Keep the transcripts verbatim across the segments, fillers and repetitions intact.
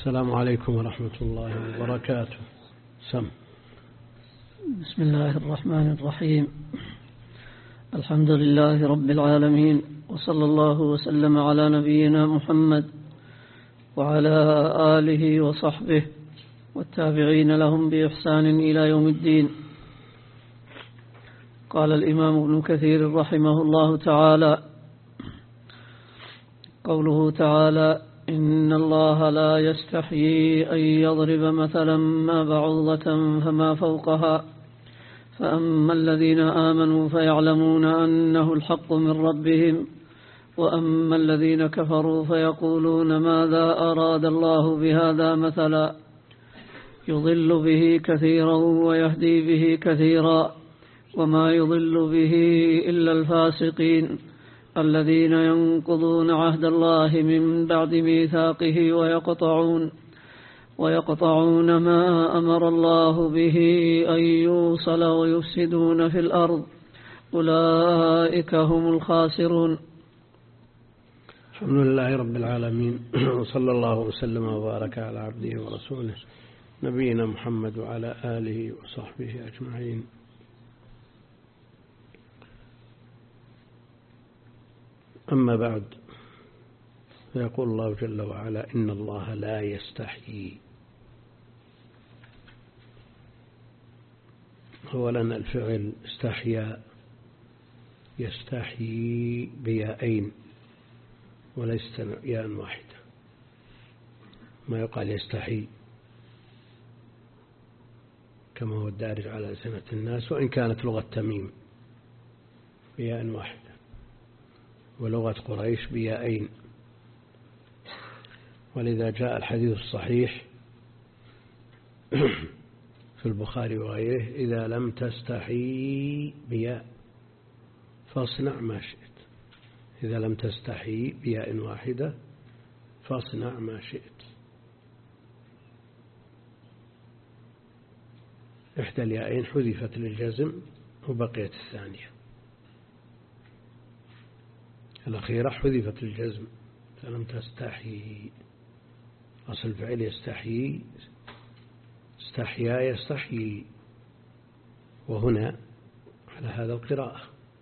السلام عليكم ورحمة الله وبركاته. سم. بسم الله الرحمن الرحيم. الحمد لله رب العالمين، وصلى الله وسلم على نبينا محمد وعلى آله وصحبه والتابعين لهم بإحسان إلى يوم الدين. قال الإمام ابن كثير رحمه الله تعالى: قوله تعالى: إن الله لا يستحيي أن يضرب مثلا ما بعوضة فما فوقها فأما الذين آمنوا فيعلمون أنه الحق من ربهم وأما الذين كفروا فيقولون ماذا أراد الله بهذا مثلا يضل به كثيرا ويهدي به كثيرا وما يضل به إلا الفاسقين الذين ينقضون عهد الله من بعد ميثاقه ويقطعون ويقطعون ما أمر الله به أن يوصل ويفسدون في الأرض أولئك هم الخاسرون. الحمد لله رب العالمين، وصلى الله وسلم وبارك على عبده ورسوله نبينا محمد وعلى آله وصحبه أجمعين. أما بعد، فيقول الله جل وعلا: إن الله لا يستحيي. أولا الفعل استحيا يستحيي بياءين وليس ياء واحدة، ما يقال يستحي كما هو الدارج على ألسنة الناس، وإن كانت لغة تميم بياء واحدة ولغة قريش بياءين. ولذا جاء الحديث الصحيح في البخاري وغيره: إذا لم تستحي بياء فاصنع ما شئت. إذا لم تستحي بياء واحدة فاصنع ما شئت. إحدى الياءين حذفت للجزم وبقيت الثانية الأخيرة حذفت للجزم، فلم تستحي. أصل الفعل يستحيي، استحيا يستحيي، وهنا على هذا القراءة: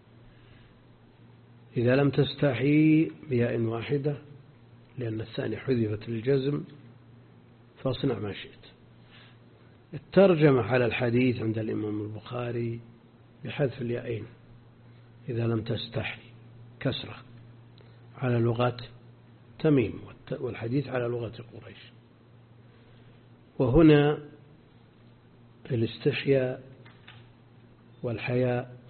إذا لم تستحي بياء واحدة، لأن الثانية حذفت للجزم، فاصنع ما شئت. الترجمة على الحديث عند الإمام البخاري بحذف الياءين: إذا لم تستحي كسرة على لغة تميم، والحديث على لغة قريش. وهنا الاستحياء والحياء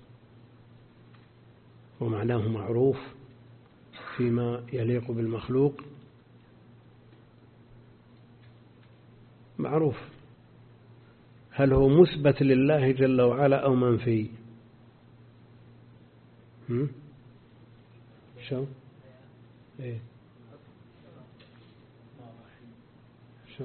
ومعناه معروف فيما يليق بالمخلوق، معروف. هل هو مثبت لله جل وعلا أو منفي؟ هم؟ شو؟ إيه؟ شو؟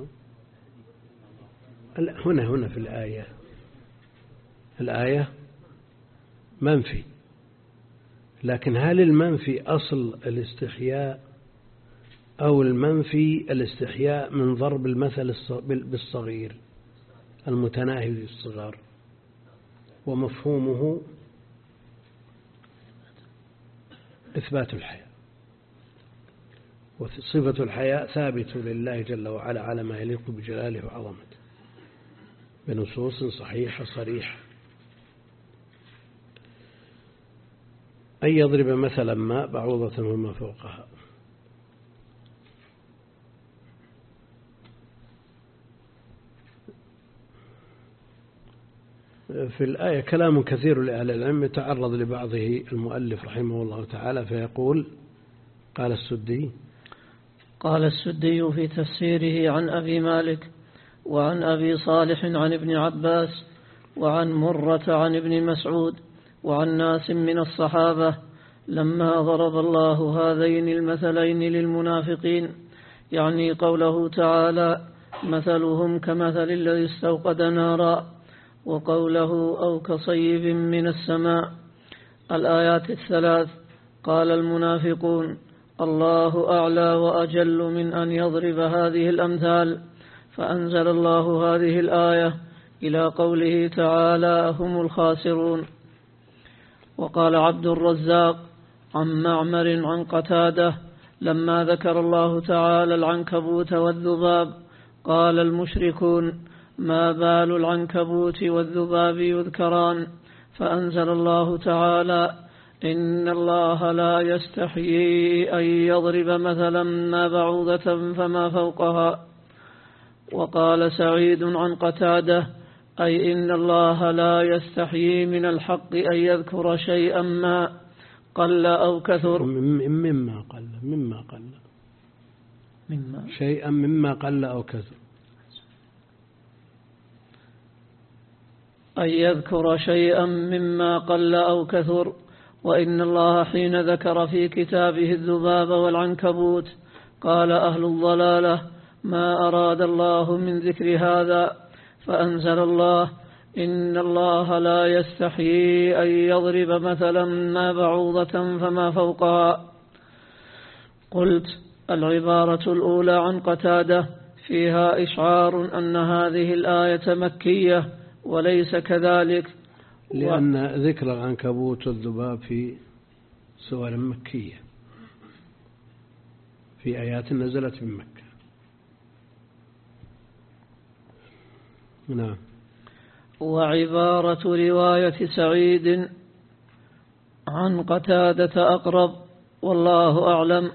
هنا هنا في الآية الآية منفي، لكن هل المنفي أصل الاستحياء أو المنفي الاستحياء من ضرب المثل بالصغير المتناهي للصغار؟ ومفهومه إثبات الحياء، وصفة الحياء ثابت لله جل وعلا على ما يليق بجلاله وعظمته بنصوص صحيحة صريحة. أن يضرب مثلا ما بعوضة وما فوقها. في الآية كلام كثير لأهل العلم يتعرض لبعضه المؤلف رحمه الله تعالى، فيقول: قال السدي قال السدي في تفسيره عن أبي مالك وعن أبي صالح عن ابن عباس وعن مرة عن ابن مسعود وعن ناس من الصحابة: لما ضرب الله هذين المثلين للمنافقين، يعني قوله تعالى: مثلهم كمثل الذي استوقد نارا، وقوله: أو كصيب من السماء، الآيات الثلاث، قال المنافقون: الله أعلى وأجل من أن يضرب هذه الأمثال، فأنزل الله هذه الآية إلى قوله تعالى هم الخاسرون. وقال عبد الرزاق عن معمر عن قتادة لما ذكر الله تعالى العنكبوت والذباب قال المشركون ما بال العنكبوت والذباب يذكران، فأنزل الله تعالى إن الله لا يستحيي أن يضرب مثلا ما بعوضة فما فوقها. وقال سعيد عن قتادة أي إن الله لا يستحيي من الحق أن يذكر شيئا ما قل أو كثر. مما قل مما قل مما شيئا مما قل أو كثر، أن يذكر شيئا مما قل أو كثر. وإن الله حين ذكر في كتابه الذباب والعنكبوت قال أهل الضلالة ما أراد الله من ذكر هذا، فأنزل الله إن الله لا يستحيي أن يضرب مثلا ما بعوضة فما فوقها. قلت العبارة الأولى عن قتادة فيها إشعار أن هذه الآية مكية وليس كذلك، لأن و... ذكر العنكبوت والذباب في سور مكية في آيات نزلت من مكة. نعم. وعبارة رواية سعيد عن قتادة أقرب والله أعلم.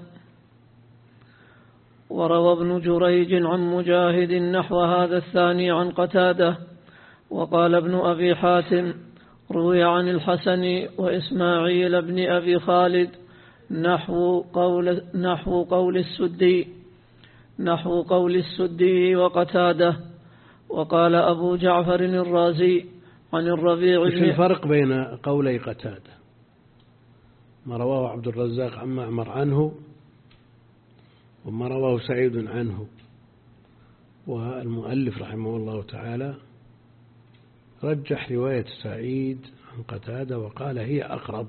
وروى ابن جريج عن مجاهد نحو هذا الثاني عن قتادة. وقال ابن أبي حاتم روي عن الحسن وإسماعيل بن أبي خالد نحو قول, نحو قول السدي نحو قول السدي وقتادة. وقال أبو جعفر الرازي عن الربيع بن الفرق بين قولي قتادة ما رواه عبد الرزاق عن معمر عنه وما رواه سعيد عنه. والمؤلف رحمه الله تعالى رجح رواية سعيد عن قتادة وقال هي أقرب.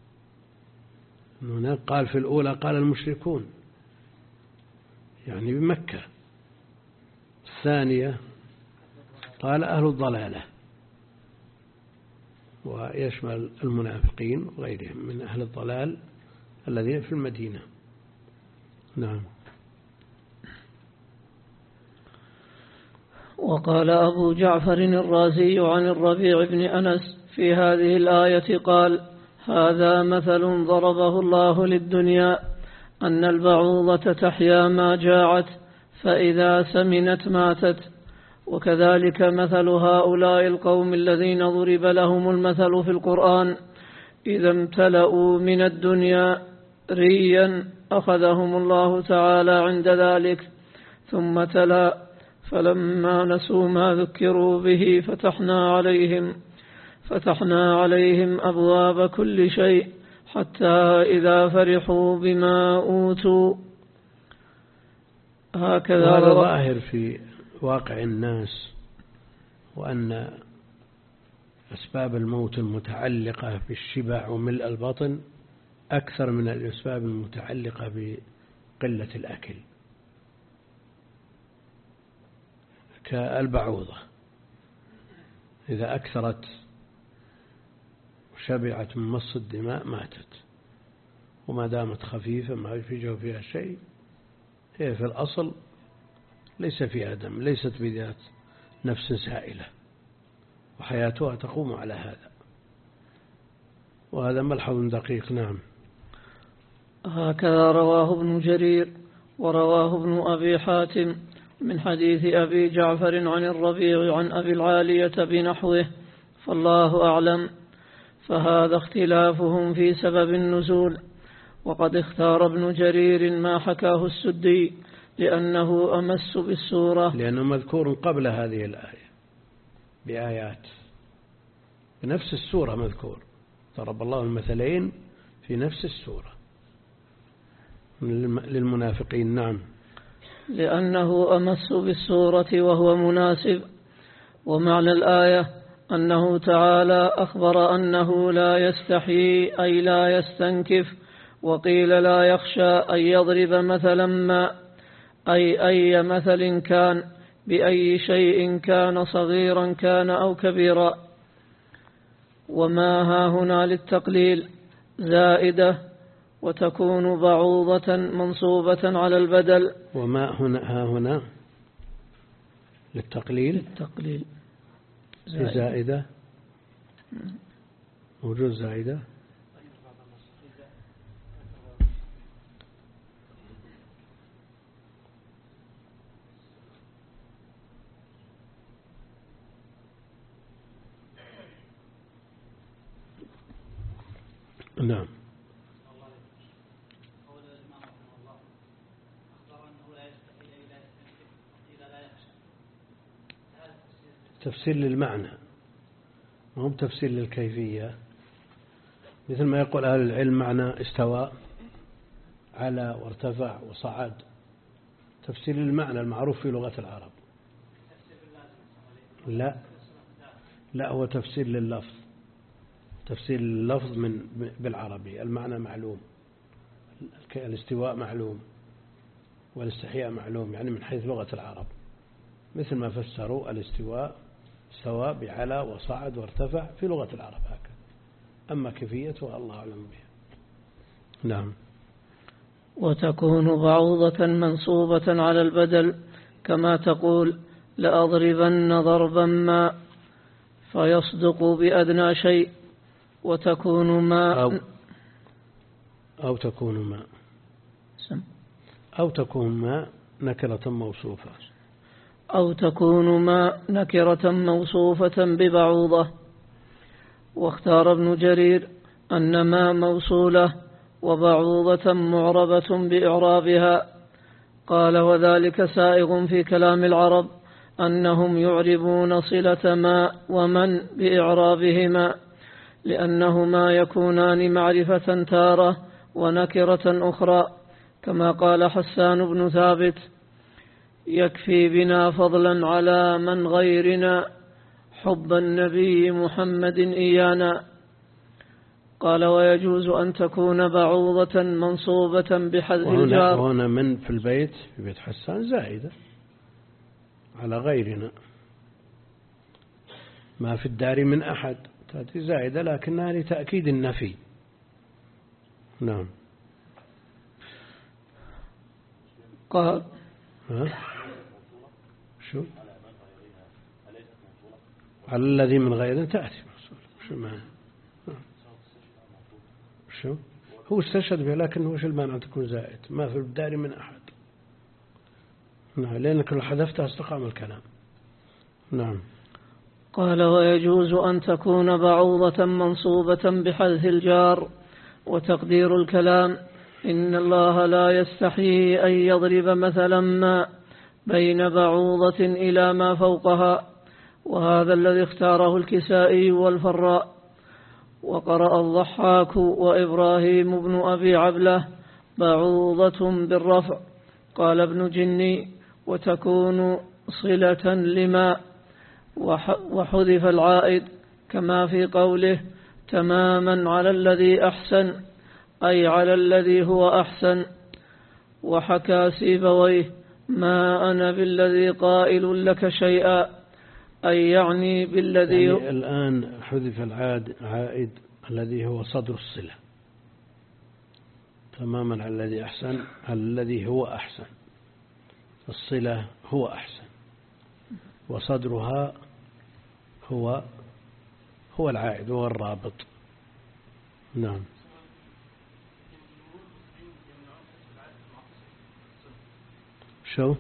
هناك قال في الأولى قال المشركون يعني بمكة، الثانية قال أهل الضلالة، ويشمل المنافقين وغيرهم من أهل الضلال الذين في المدينة. نعم. وقال أبو جعفر الرازي عن الربيع بن أنس في هذه الآية قال هذا مثل ضربه الله للدنيا أن البعوضة تحيا ما جاعت فإذا سمنت ماتت. وكذلك مثل هؤلاء القوم الذين ضرب لهم المثل في القرآن إذا امتلأوا من الدنيا ريا أخذهم الله تعالى عند ذلك. ثم تلا فلما نسوا ما ذكروا به فتحنا عليهم فتحنا عليهم أبواب كل شيء حتى إذا فرحوا بما أوتوا. هكذا هذا ظاهر في واقع الناس، وأن أسباب الموت المتعلقة بالشبع وملء البطن أكثر من الأسباب المتعلقة بقلة الأكل كالبعوضة إذا أكثرت وشبعت من مص الدماء ماتت، وما دامت خفيفة ما في جوفها شيء هي في الأصل ليس فيها دم، ليست بذات نفس سائلة، وحياتها تقوم على هذا، وهذا ملحظ دقيق. نعم. هكذا رواه ابن جرير ورواه ابن أبي حاتم من حديث أبي جعفر عن الربيع عن أبي العالية بنحوه، فالله أعلم. فهذا اختلافهم في سبب النزول. وقد اختار ابن جرير ما حكاه السدي لأنه أمس بالسورة، لأنه مذكور قبل هذه الآية بآيات بنفس السورة مذكور، ضرب الله المثلين في نفس السورة للمنافقين. نعم. لأنه أمس بالسورة وهو مناسب. ومعنى الآية أنه تعالى أخبر أنه لا يستحيي أي لا يستنكف وقيل لا يخشى أن يضرب مثلا ما أي أي مثل كان بأي شيء كان صغيرا كان أو كبيرا. وما ها هنا للتقليل زائدة وتكون بعوضة منصوبة على البدل. وما هنا ها هنا للتقليل للتقليل زائدة, زائدة. موجود زائدة. نعم. تفسير للمعنى ما هو تفسير للكيفية، مثل ما يقول أهل العلم معنى استوى على وارتفع وصعد، تفسير للمعنى المعروف في لغة العرب. لا لا هو تفسير لللفظ، تفسير اللفظ من بالعربي. المعنى معلوم، الاستواء معلوم والاستحياء معلوم، يعني من حيث لغة العرب، مثل ما فسروا الاستواء استوى بعلى وصعد وارتفع في لغة العرب هكذا. أما كيفيته الله أعلم بها. نعم. وتكون بعوضة منصوبة على البدل كما تقول لأضربن ضربا ما فيصدق بأدنى شيء. وتكون ما أو, أو تكون ما أو تكون ما نكرة موصوفة أو تكون ما نكرة موصوفة ببعوضة. واختار ابن جرير أن ما موصولة وبعوضة معربة بإعرابها. قال وذلك سائغ في كلام العرب أنهم يعربون صلة ما ومن بإعرابهما، لأنهما يكونان معرفة تارة ونكرة أخرى، كما قال حسان بن ثابت يكفي بنا فضلا على من غيرنا حب النبي محمد إيانا. قال ويجوز أن تكون بعوضة منصوبة بحذف الجار. وهنا من في البيت في بيت حسان زائدة على غيرنا، ما في الدار من أحد تأتي زائدة لكنها لتأكيد النفي. نعم. قال ها؟ شو على الذي من غيره تأتي شو معنى؟ شو هو استشهد به، لكن هو شو المانع أن تكون زائد؟ ما في الدار من أحد. نعم، لأنك لو حذفتها استقام الكلام. نعم. قال ويجوز أن تكون بعوضة منصوبة بحذف الجار. وتقدير الكلام إن الله لا يستحيي أن يضرب مثلا ما بين بعوضة إلى ما فوقها. وهذا الذي اختاره الكسائي والفراء. وقرأ الضحاك وإبراهيم بن أبي عبلة بعوضة بالرفع. قال ابن جني وتكون صلة لما وحذف العائد كما في قوله تماما على الذي أحسن أي على الذي هو أحسن. وحكى سيبويه ما أنا بالذي قائل لك شيئا أي يعني بالذي يعني الآن حذف العائد الذي هو صدر الصلة تماما على الذي أحسن على الذي هو أحسن. الصلة هو أحسن وصدرها هو هو العائد هو الرابط. نعم. شو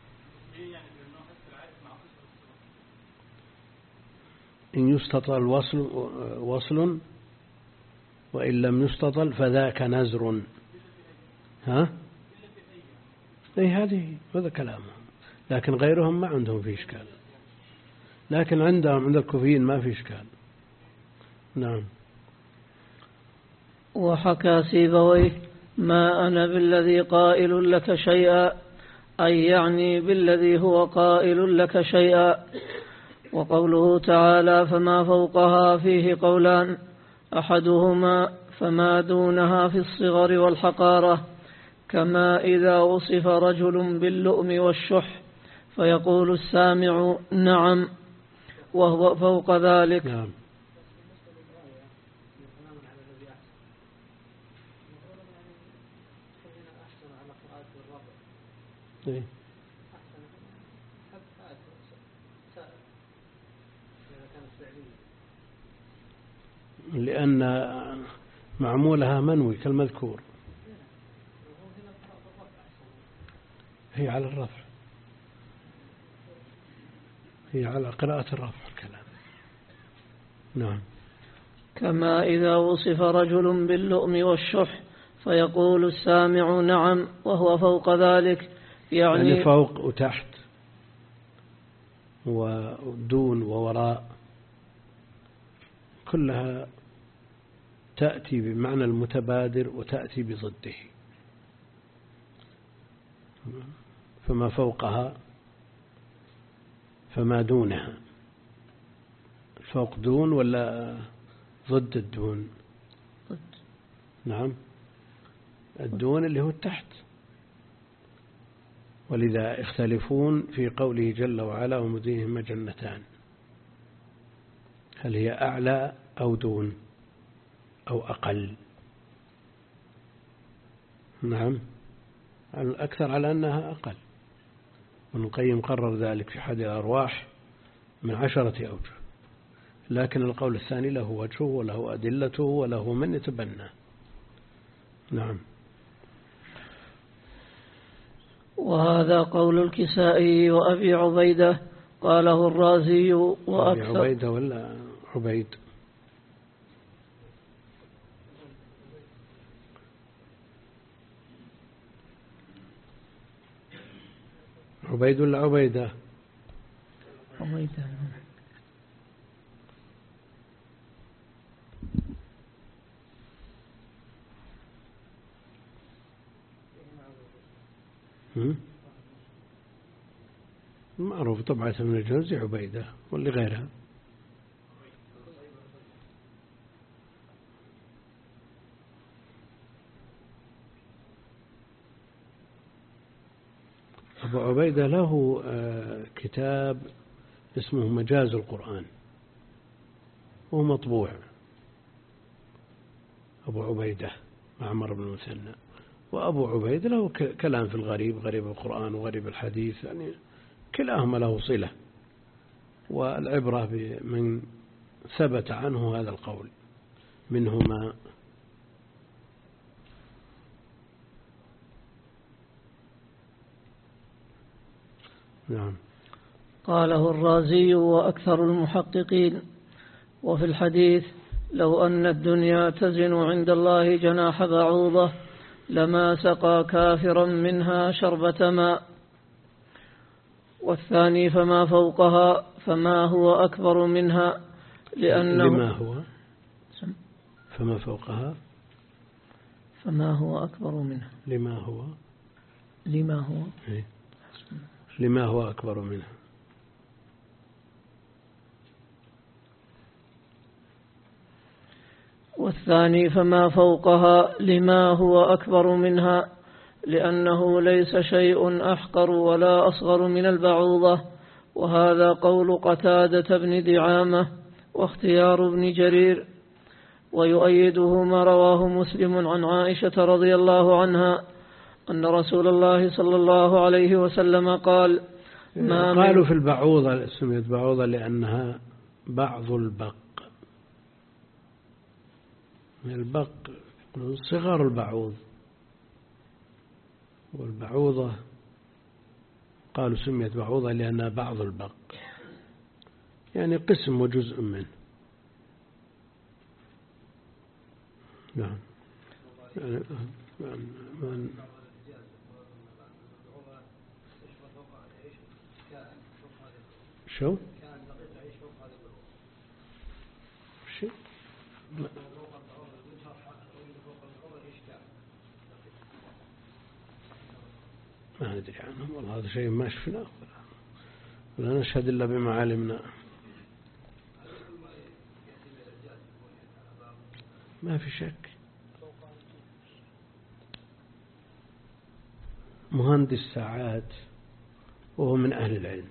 إن يستطل وصل وصل وإن لم يستطل فذاك نزر. ها أي هذه هذا كلامهم، لكن غيرهم ما عندهم في إشكال، لكن عندهم عند الكوفيين ما في إشكال. نعم. وحكى سيبويه ما أنا بالذي قائل لك شيئا أي يعني بالذي هو قائل لك شيئا. وقوله تعالى فما فوقها فيه قولان أحدهما فما دونها في الصغر والحقارة، كما إذا وصف رجل باللؤم والشح فيقول السامع نعم وهو فوق ذلك. نعم. إيه؟ لأن معمولها منوي كالمذكور، هي على الرفع، هي على قراءة الرفع الكلام. نعم. كما إذا وصف رجل باللؤم والشح فيقول السامع نعم وهو فوق ذلك، يعني, يعني فوق وتحت ودون ووراء، كلها تأتي بمعنى المتبادر وتأتي بضده. فما فوقها فما دونها، فوق دون ولا ضد الدون؟ ضد. نعم، الدون اللي هو التحت، ولذا يختلفون في قوله جل وعلا ومدينهما جنتان، هل هي أعلى أو دون أو أقل؟ نعم، الأكثر على أنها أقل، وابن القيم قرر ذلك في حد الأرواح من عشرة أوجه، لكن القول الثاني له وجهه وله أدلته وله من يتبنى. نعم. وهذا قول الكسائي وأبي عبيدة قاله الرازي وأكثر. أبي عبيدة ولا عبيد؟ عبيد ولا عبيدة؟ عبيدة. معروف طبعا من الجوزي عبيدة واللي غيرها. أبو عبيدة له كتاب اسمه مجاز القرآن وهو مطبوع، أبو عبيدة معمر بن المثنى. وأبو عبيدة له كلام في الغريب، غريب القرآن وغريب الحديث، يعني كلاهما له صلة، والعبرة بمن ثبت عنه هذا القول منهما. نعم. قاله الرازي وأكثر المحققين. وفي الحديث لو أن الدنيا تزن عند الله جناح بعوضة لما سقى كافرا منها شربة ماء. والثاني فما فوقها فما هو أكبر منها لأنه لما هو فما فوقها فما هو أكبر منها لما هو لما هو إيه؟ لما هو أكبر منها. والثاني فما فوقها لما هو أكبر منها لأنه ليس شيء أحقر ولا أصغر من البعوضة. وهذا قول قتادة بن دعامة واختيار ابن جرير، ويؤيده ما رواه مسلم عن عائشة رضي الله عنها أن رسول الله صلى الله عليه وسلم قال ما قالوا في البعوضة سميت بعوضة لأنها بعض البق، البق صغار البعوض، والبعوضة قالوا سميت بعوضة لأنها بعض البق، يعني قسم وجزء منه. نعم. يعني من شو شو ما ندري عنهم والله، هذا شيء ما شفناه ولا نشهد إلا بما علمنا. ما في شك مهندس ساعات وهو من أهل العلم،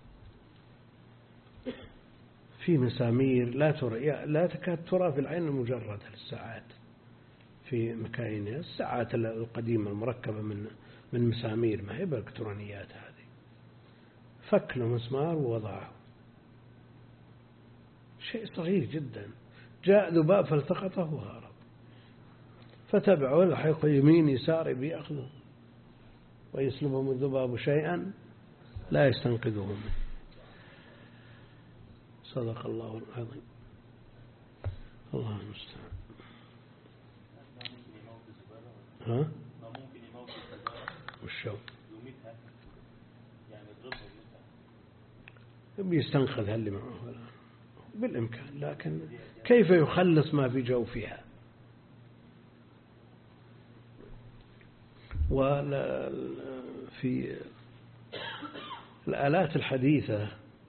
في مسامير لا ترى لا تكاد ترى في العين المجردة للساعات في مكاينها، الساعات القديمة المركبة من من مسامير، ما هي بالإلكترونيات هذه، فك له مسمار ووضعه، شيء صغير جدا، جاء ذباب فالتقطه وهرب، فتبعه الحيق يمين يسار بيأخذه، ويسلبهم الذباب شيئا لا يستنقذه منه. صدق الله العظيم. الله المستعان. ها؟ والشو بيستنقذ اللي معه بالإمكان، لكن كيف يخلص ما في جوفها؟ وفي الآلات الحديثة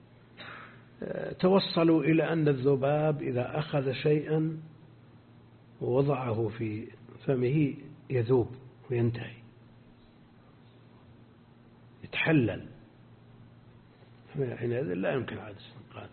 توصلوا إلى أن الذباب إذا أخذ شيئا ووضعه في فمه يذوب وينتهي، يتحلل، حينئذ لا يمكن عاد استنقاذه.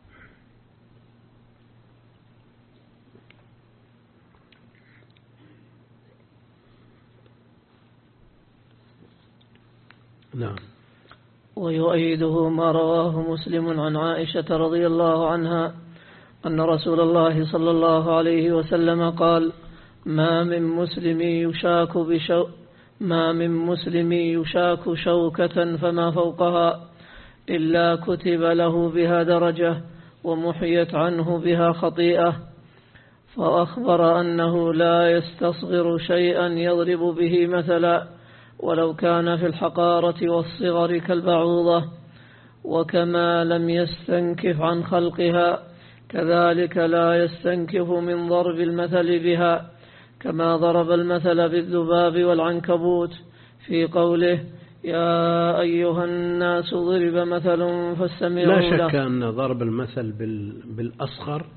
نعم. ويؤيده ما رواه مسلم عن عائشة رضي الله عنها أن رسول الله صلى الله عليه وسلم قال: ما من مسلم يشاك بشو ما من مسلم يشاك شوكة فما فوقها إلا كتب له بها درجة ومحيت عنه بها خطيئة. فأخبر أنه لا يستصغر شيئا يضرب به مثلا ولو كان في الحقارة والصغر كالبعوضة، وكما لم يستنكف عن خلقها كذلك لا يستنكف من ضرب المثل بها، كما ضرب المثل بالذباب والعنكبوت في قوله: يا أيها الناس ضرب مثل فاستمعوا له. لا شك أن ضرب المثل بالأصغر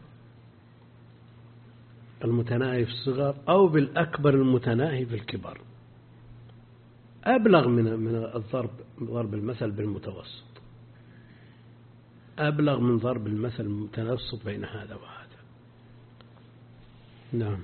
المتناهي في الصغر أو بالأكبر المتناهي في الكبر أبلغ من من الضرب ضرب المثل بالمتوسط، أبلغ من ضرب المثل المتوسط بين هذا وهذا. نعم.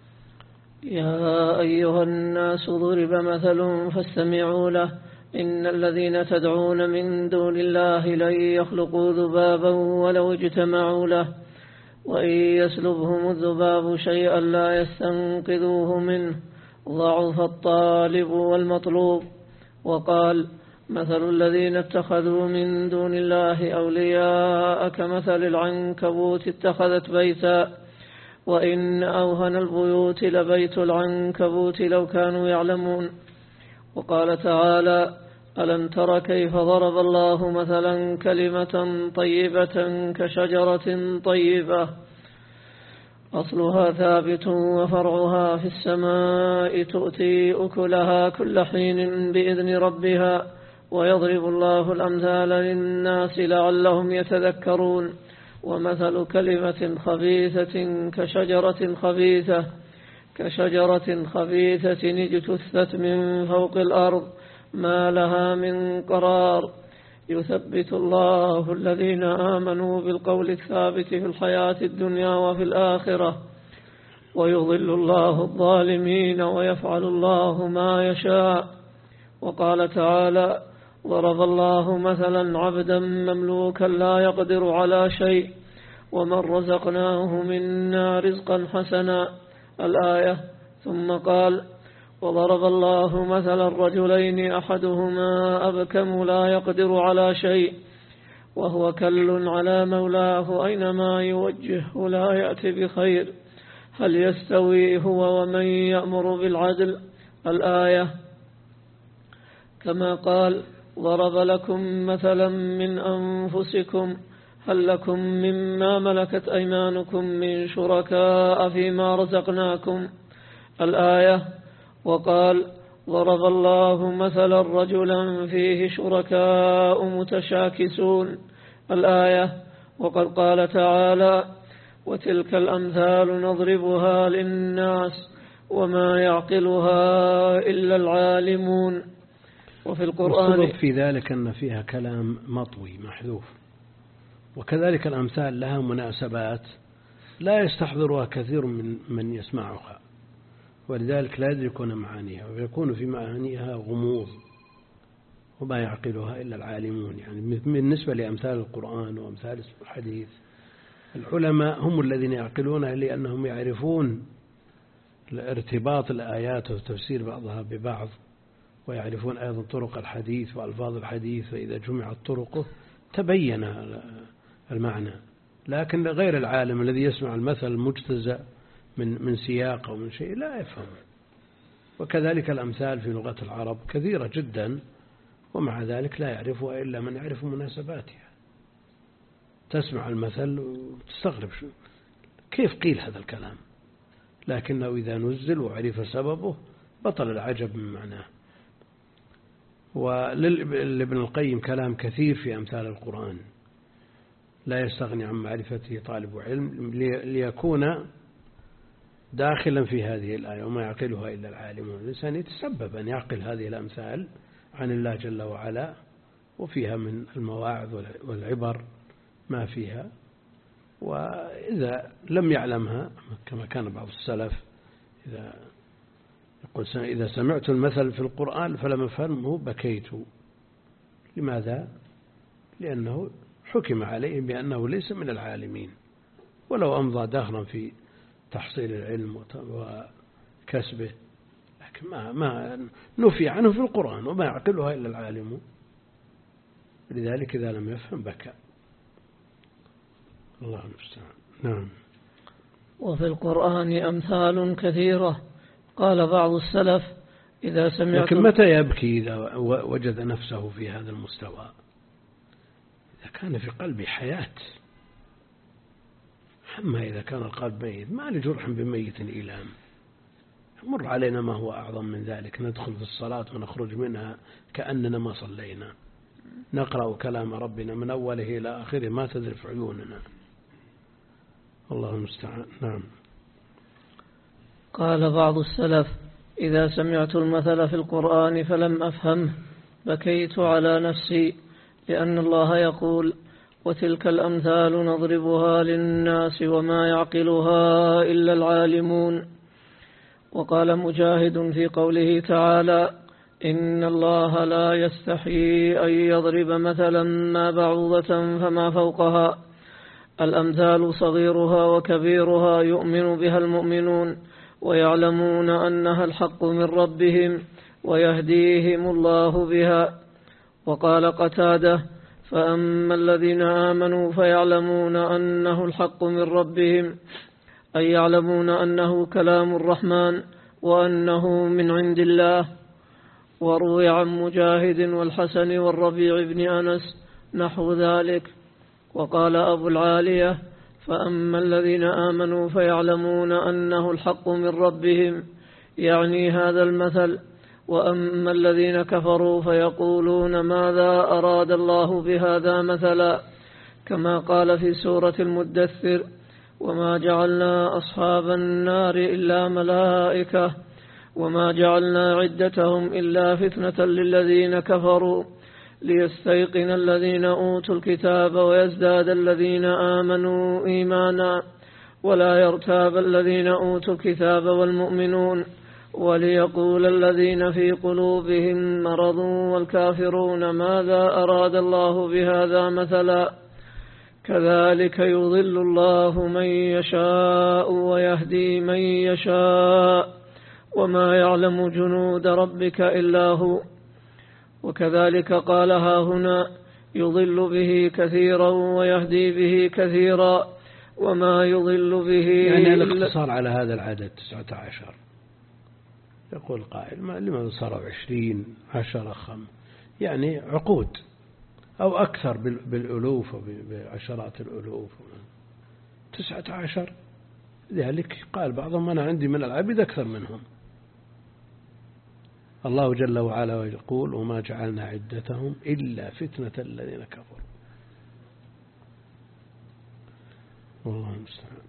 يا أيها الناس ضرب مثل فاستمعوا له إن الذين تدعون من دون الله لن يخلقوا ذبابا ولو اجتمعوا له وإن يسلبهم الذباب شيئا لا يستنقذوه منه ضعف الطالب والمطلوب. وقال: مثل الذين اتخذوا من دون الله أولياء كمثل العنكبوت اتخذت بيتا وإن أوهن البيوت لبيت العنكبوت لو كانوا يعلمون. وقال تعالى: ألم تر كيف ضرب الله مثلا كلمة طيبة كشجرة طيبة أصلها ثابت وفرعها في السماء تؤتي أكلها كل حين بإذن ربها ويضرب الله الأمثال للناس لعلهم يتذكرون. ومثل كلمة خبيثة كشجرة خبيثة كشجرة خبيثة اجتثت من فوق الأرض ما لها من قرار يثبت الله الذين آمنوا بالقول الثابت في الحياة الدنيا وفي الآخرة ويضل الله الظالمين ويفعل الله ما يشاء. وقال تعالى: ضرب الله مثلا عبدا مملوكا لا يقدر على شيء ومن رزقناه منا رزقا حسنا الآية. ثم قال: وضرب الله مثلا رجلين أحدهما أبكم لا يقدر على شيء وهو كل على مولاه أينما يوجهه لا يأتي بخير هل يستوي هو ومن يأمر بالعدل الآية. كما قال: ضرب لكم مثلا من أنفسكم هل لكم مما ملكت أيمانكم من شركاء فيما رزقناكم الآية. وقال: ضرب الله مثلا رجلا فيه شركاء متشاكسون الآية. وقد قال تعالى: وتلك الأمثال نضربها للناس وما يعقلها إلا العالمون. وفي القرآن والسبب في ذلك أن فيها كلام مطوي محذوف، وكذلك الأمثال لها مناسبات لا يستحضرها كثير من من يسمعها، ولذلك لا يدركون معانيها، ويكون في معانيها غموض وما يعقلها إلا العالمون. يعني بالنسبة لأمثال القرآن وأمثال الحديث، العلماء هم الذين يعقلونها لأنهم يعرفون ارتباط الآيات وتفسير بعضها ببعض، ويعرفون أيضا طرق الحديث وألفاظ الحديث، فإذا جمعت طرقه تبين المعنى. لكن غير العالم الذي يسمع المثل المجتزأ من من سياق أو من شيء لا يفهم. وكذلك الأمثال في لغة العرب كثيرة جدا، ومع ذلك لا يعرفها إلا من يعرف مناسباتها. تسمع المثل وتستغرب شو كيف قيل هذا الكلام، لكنه إذا نزل وعرف سببه بطل العجب من معناه. ولابن القيم كلام كثير في أمثال القرآن لا يستغني عن معرفته طالب علم ليكون داخلا في هذه الآية، وما يعقلها إلا العالمون. الإنسان يتسبب أن يعقل هذه الأمثال عن الله جل وعلا، وفيها من المواعظ والعبر ما فيها. وإذا لم يعلمها كما كان بعض السلف إذا يقول إذا سمعت المثل في القرآن فلم أفهمه بكيت. لماذا؟ لأنه حكم عليه بأنه ليس من العالمين، ولو أمضى دهرا في تحصيل العلم وكسبه، لكن ما, ما نفي عنه في القرآن، وما يعقلها إلا العالم. لذلك إذا لم يفهم بكى. الله المستعان. نعم. وفي القرآن أمثال كثيرة. قال بعض السلف إذا سمعت، لكن متى يبكي إذا وجد نفسه في هذا المستوى؟ إذا كان في قلبي حياة. أما إذا كان القلب ميت ما لجرح بميت إيلام. مر علينا ما هو أعظم من ذلك، ندخل في الصلاة ونخرج منها كأننا ما صلينا، نقرأ كلام ربنا من أوله إلى آخره ما تذرف عيوننا. الله المستعان. نعم. قال بعض السلف إذا سمعت المثل في القرآن فلم أفهمه بكيت على نفسي، لأن الله يقول وتلك الأمثال نضربها للناس وما يعقلها إلا العالمون. وقال مجاهد في قوله تعالى إن الله لا يستحيي أن يضرب مثلا ما بعوضة فما فوقها، الأمثال صغيرها وكبيرها يؤمن بها المؤمنون ويعلمون أنها الحق من ربهم ويهديهم الله بها. وقال قتادة فأما الذين آمنوا فيعلمون أنه الحق من ربهم، أي يعلمون أنه كلام الرحمن وأنه من عند الله. وروي عن مجاهد والحسن والربيع بن أنس نحو ذلك. وقال أبو العالية فأما الذين آمنوا فيعلمون أنه الحق من ربهم، يعني هذا المثل. وأما الذين كفروا فيقولون ماذا أراد الله بهذا مثلا، كما قال في سورة المدثر وما جعلنا أصحاب النار إلا ملائكة وما جعلنا عدتهم إلا فتنة للذين كفروا ليستيقن الذين أوتوا الكتاب ويزداد الذين آمنوا إيمانا ولا يرتاب الذين أوتوا الكتاب والمؤمنون وليقول الذين في قلوبهم مرض والكافرون ماذا أراد الله بهذا مثلا. كذلك يضل الله من يشاء ويهدي من يشاء وما يعلم جنود ربك إلا هو. وكذلك قالها هنا يضل به كثيرا ويهدي به كثيرا وما يضل به يعني الاقتصار على هذا العدد تسعة عشر. يقول قائل لماذا صار عشرين عشرة خم، يعني عقود أو أكثر بالألوف وبعشرات الألوف تسعة عشر. لذلك قال بعضهم أنا عندي من العبيد أكثر منهم. الله جل وعلا يقول وما جعلنا عدتهم إلا فتنة الذين كفروا. والله المستعان.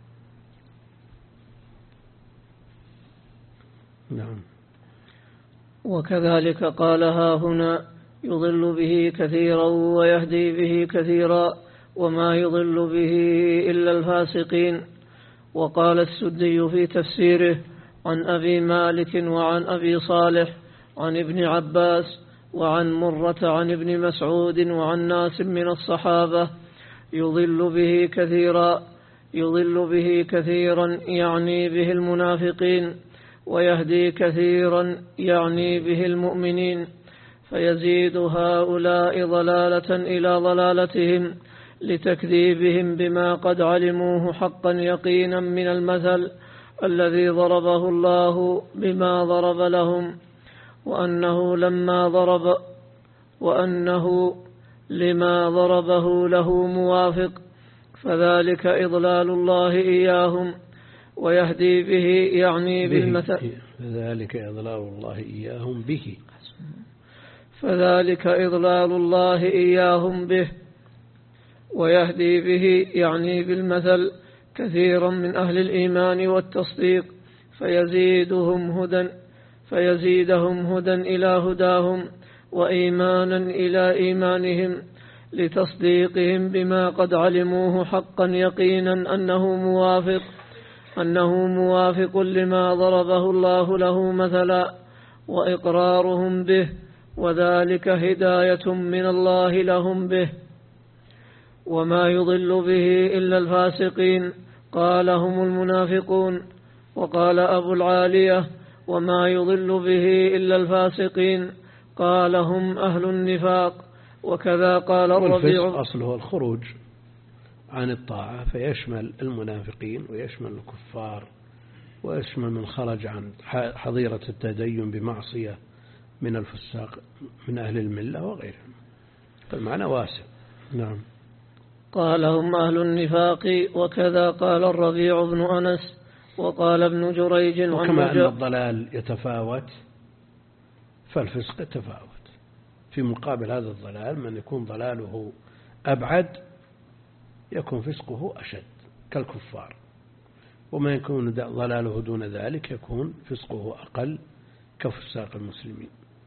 نعم. وكذلك قالها هنا يضل به كثيرا ويهدي به كثيرا وما يضل به إلا الفاسقين. وقال السدي في تفسيره عن أبي مالك وعن أبي صالح عن ابن عباس وعن مرة عن ابن مسعود وعن ناس من الصحابة يضل به كثيرا يضل به كثيرا يعني به المنافقين، ويهدي كثيرا يعني به المؤمنين، فيزيد هؤلاء ضلالة إلى ضلالتهم لتكذيبهم بما قد علموه حقا يقينا من المثل الذي ضربه الله بما ضرب لهم، وأنه لما ضرب وأنه لما ضربه له موافق، فذلك إضلال الله إياهم، ويهدي به يعني به بالمثل فذلك إضلال الله إياهم به فذلك إضلال الله إياهم به ويهدي به يعني بالمثل كثيرا من أهل الإيمان والتصديق، فيزيدهم هدى فيزيدهم هدى إلى هداهم وإيمانا إلى إيمانهم لتصديقهم بما قد علموه حقا يقينا أنه موافق أنه موافق لما ضربه الله له مثلا، وإقرارهم به، وذلك هداية من الله لهم به. وما يضل به إلا الفاسقين قال هم المنافقون. وقال أبو العالية وما يضل به إلا الفاسقين قال هم أهل النفاق. وكذا قال الربيع والفسق أصله الخروج عن الطاعة، فيشمل المنافقين ويشمل الكفار ويشمل من خرج عن حظيرة التدين بمعصية من الفساق من أهل الملة وغيرهم، فالمعنى واسع. نعم. قال هم أهل النفاق. وكذا قال الربيع بن أنس وقال ابن جريج عن وكما أن الضلال يتفاوت فالفسق يتفاوت، في مقابل هذا الضلال من يكون ضلاله أبعد يكون فسقه أشد كالكفار، وما يكون ضلاله دون ذلك يكون فسقه أقل كفساق المسلمين.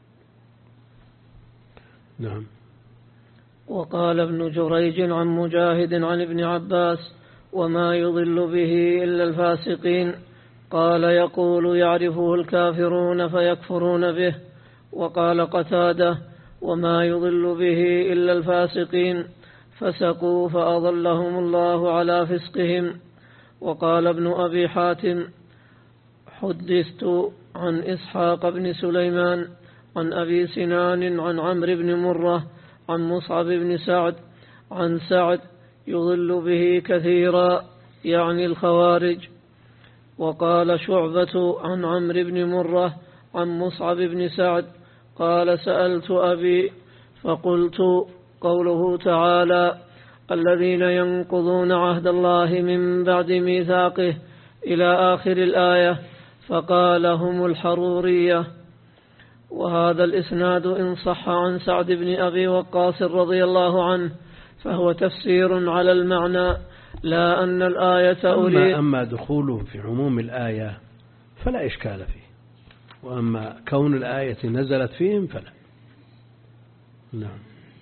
نعم. وقال ابن جريج عن مجاهد عن ابن عباس وما يضل به إلا الفاسقين قال يقول يعرفه الكافرون فيكفرون به. وقال قتادة وما يضل به إلا الفاسقين فسقوا فأضلهم الله على فسقهم. وقال ابن أبي حاتم حدثت عن إسحاق بن سليمان عن أبي سنان عن عمرو بن مرة عن مصعب بن سعد عن سعد يضل به كثيرا يعني الخوارج. وقال شعبة عن عمرو بن مرة عن مصعب بن سعد قال سألت أبي فقلت قوله تعالى الذين ينقضون عهد الله من بعد ميثاقه إلى آخر الآية، فقال هم الحرورية. وهذا الإسناد إن صح عن سعد بن أبي وقاص رضي الله عنه فهو تفسير على المعنى لا أن الآية أريد. أما, أما دخوله في عموم الآية فلا إشكال فيه، وأما كون الآية نزلت فيهم فلا. نعم.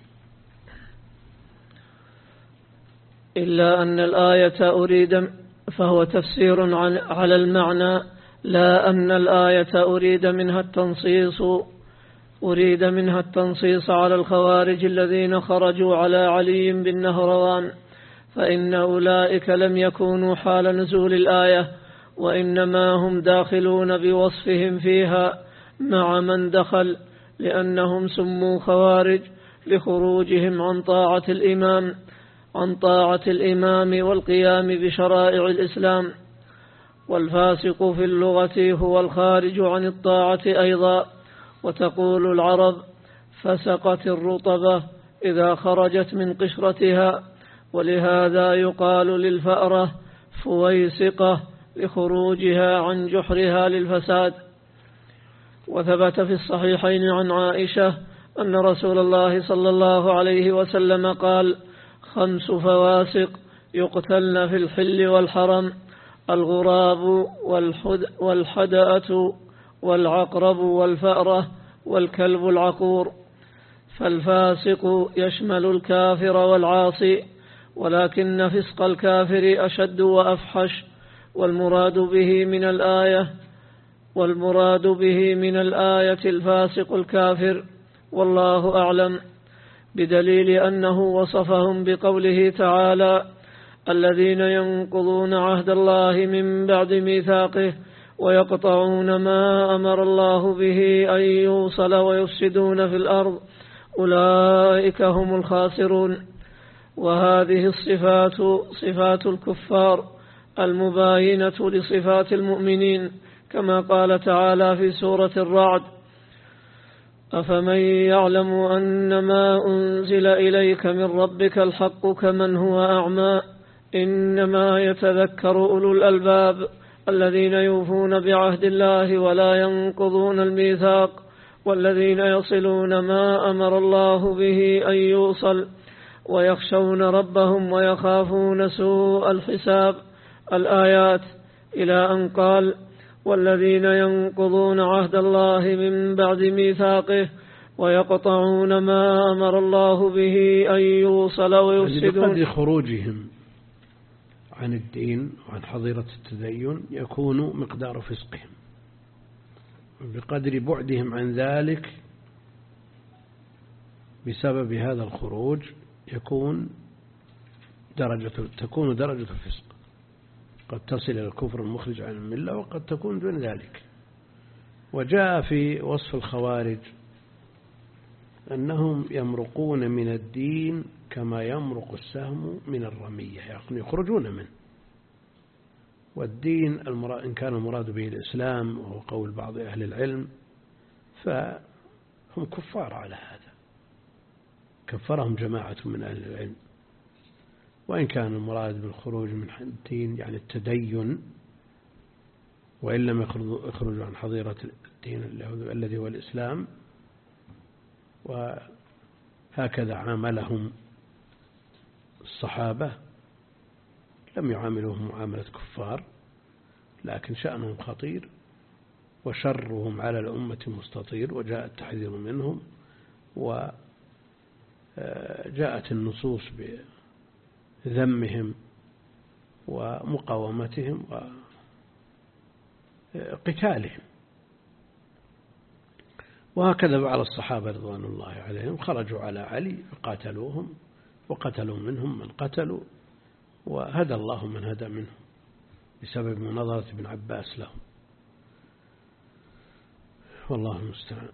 إلا أن الآية أريد فهو تفسير على المعنى لا أن الآية أريد منها التنصيص أريد منها التنصيص على الخوارج الذين خرجوا على علي بالنهروان، فإن أولئك لم يكونوا حال نزول الآية، وإنما هم داخلون بوصفهم فيها مع من دخل، لأنهم سموا خوارج لخروجهم عن طاعة الإمام عن طاعة الإمام والقيام بشرائع الإسلام. والفاسق في اللغة هو الخارج عن الطاعة أيضا. وتقول العرب فسقت الرطبة إذا خرجت من قشرتها، ولهذا يقال للفأرة فويسقة لخروجها عن جحرها للفساد. وثبت في الصحيحين عن عائشة أن رسول الله صلى الله عليه وسلم قال خمس فواسق يقتلن في الحل والحرم: الغراب والحدأة والعقرب والفأرة والكلب العقور. فالفاسق يشمل الكافر والعاصي، ولكن فسق الكافر أشد وأفحش، والمراد به من الآية والمراد به من الآية الفاسق الكافر، والله أعلم، بدليل أنه وصفهم بقوله تعالى: الذين ينقضون عهد الله من بعد ميثاقه ويقطعون ما أمر الله به أن يوصل ويفسدون في الأرض أولئك هم الخاسرون. وهذه الصفات صفات الكفار المباينة لصفات المؤمنين، كما قال تعالى في سورة الرعد: أفمن يعلم أنما أنزل إليك من ربك الحق كمن هو أعمى إنما يتذكر أولو الألباب الذين يوفون بعهد الله ولا ينقضون الميثاق والذين يصلون ما أمر الله به أن يوصل ويخشون ربهم ويخافون سوء الحساب. الآيات، إلى أن قال: والذين ينقضون عهد الله من بعد ميثاقه ويقطعون ما أمر الله به أن يوصل ويفسدون. بقدر خروجهم عن الدين وعن حظيرة التدين يكون مقدار فسقهم، بقدر بعدهم عن ذلك بسبب هذا الخروج يكون درجة تكون درجة الفسق، قد تصل إلى الكفر المخرج عن الملة وقد تكون دون ذلك. وجاء في وصف الخوارج أنهم يمرقون من الدين كما يمرق السهم من الرمية، يعني يخرجون منه. والدين إن كان المراد به الإسلام وهو قول بعض أهل العلم فهم كفار على هذا، كفرهم جماعة من أهل العلم. وإن كان المراد بالخروج من الدين يعني التدين، وإن لم يخرجوا عن حظيرة الدين الذي هو الإسلام، وهكذا عاملهم الصحابة، لم يعاملوهم معاملة كفار، لكن شأنهم خطير وشرهم على الأمة مستطير، وجاء التحذير منهم وجاءت النصوص بذمهم ومقاومتهم وقتالهم. وهكذا فعل الصحابة رضوان الله عليهم، خرجوا على علي فقاتلوهم وقتلوا منهم من قتلوا، وهدى الله من هدى منهم بسبب مناظرة ابن عباس لهم، والله المستعان.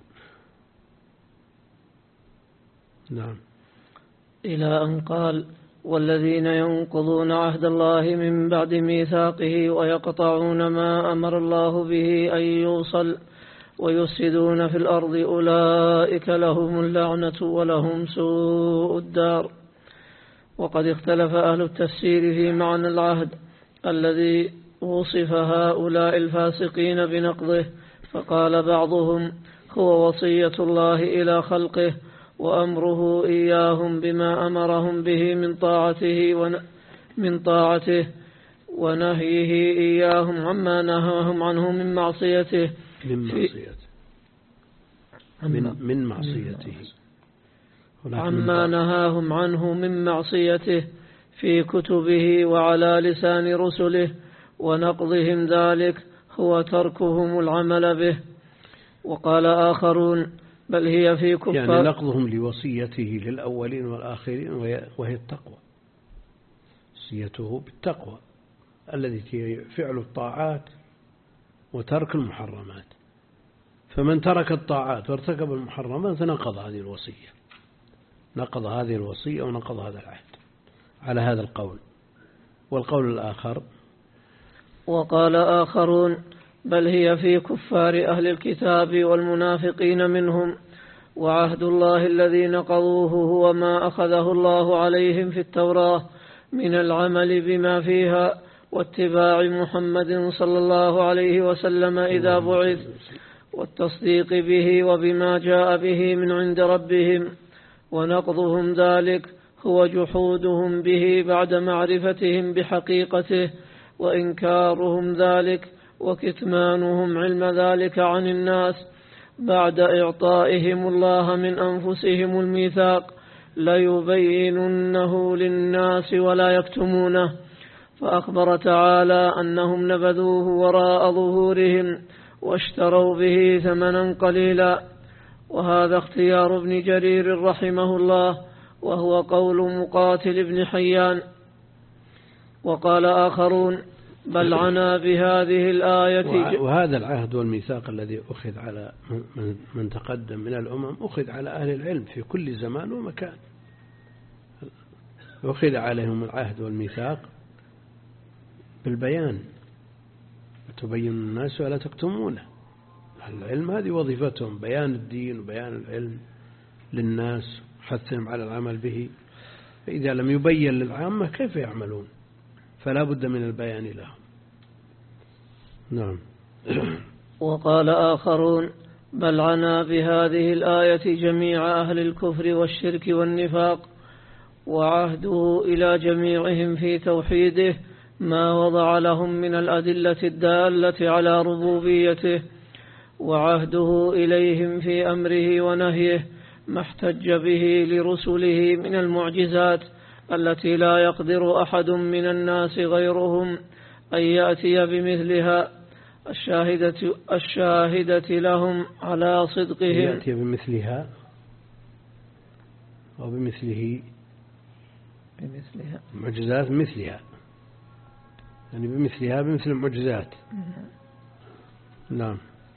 نعم. إلى أن قال: والذين ينقضون عهد الله من بعد ميثاقه ويقطعون ما أمر الله به أن يوصل ويفسدون في الأرض أولئك لهم اللعنة ولهم سوء الدار. وقد اختلف أهل التفسير في معنى العهد الذي وصف هؤلاء الفاسقين بنقضه، فقال بعضهم: هو وصية الله إلى خلقه وأمره إياهم بما أمرهم به من طاعته ومن طاعته ونهيه إياهم عما نهاهم عنه من معصيته من معصيته من, من معصيته عما نهاهم عنه من معصيته في كتبه وعلى لسان رسله، ونقضهم ذلك هو تركهم العمل به. وقال آخرون: بل هي في كفار، يعني نقضهم لوصيته للأولين والآخرين، وهي التقوى، وصيته بالتقوى الذي هي فعل الطاعات وترك المحرمات. فمن ترك الطاعات وارتكب المحرمات نقض هذه الوصية، نقض هذه الوصية ونقض هذا العهد على هذا القول. والقول الآخر: وقال آخرون: بل هي في كفار أهل الكتاب والمنافقين منهم، وعهد الله الذي نقضوه هو ما أخذه الله عليهم في التوراة من العمل بما فيها واتباع محمد صلى الله عليه وسلم إذا بعث، والتصديق به وبما جاء به من عند ربهم. ونقضهم ذلك هو جحودهم به بعد معرفتهم بحقيقته، وإنكارهم ذلك وكتمانهم علم ذلك عن الناس، بعد إعطائهم الله من أنفسهم الميثاق ليبيننه للناس ولا يكتمونه. فأخبر تعالى أنهم نبذوه وراء ظهورهم واشتروا به ثمنا قليلا، وهذا اختيار ابن جرير رحمه الله، وهو قول مقاتل بن حيان. وقال آخرون بل عنا بهذه الآية. وهذا العهد والميثاق الذي أخذ على من تقدم من الأمم أخذ على أهل العلم في كل زمان ومكان، أخذ عليهم العهد والميثاق بالبيان، تبين الناس ولا تكتمونه. العلم هذه وظيفتهم، بيان الدين وبيان العلم للناس، حثهم على العمل به. فإذا لم يبين للعامة كيف يعملون؟ فلا بد من البيان لهم. نعم. وقال آخرون بل عنا بهذه الآية جميع أهل الكفر والشرك والنفاق، وعهده إلى جميعهم في توحيده ما وضع لهم من الأدلة الدالة على ربوبيته، وعهده إليهم في أمره ونهيه ما احتج به لرسله من المعجزات التي لا يقدر أحد من الناس غيرهم أن يأتي بمثلها الشاهدة, الشاهدة لهم على صدقهم. يأتي بمثلها أو بمثله بمثلها معجزات مثلها، يعني بمثلها بمثل المعجزات. نعم.